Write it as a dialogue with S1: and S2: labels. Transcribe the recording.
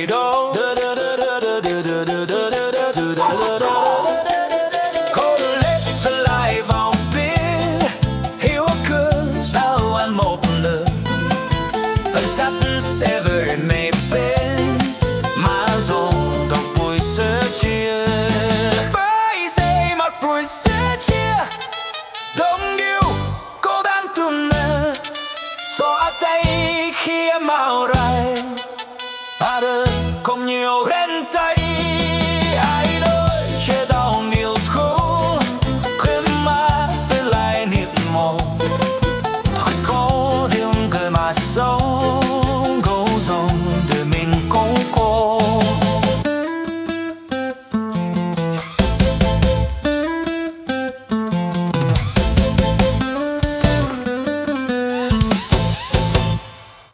S1: đầy đâu. Có lẽ lại vào biết hiểu cơn sao anh một lần dắt xe về mê bên má rồng gặp buổi sớm chia bãi giây mặt buổi sớm chia đông yêu cô đơn tuần nè xóa tay khi em màu rai không nhiều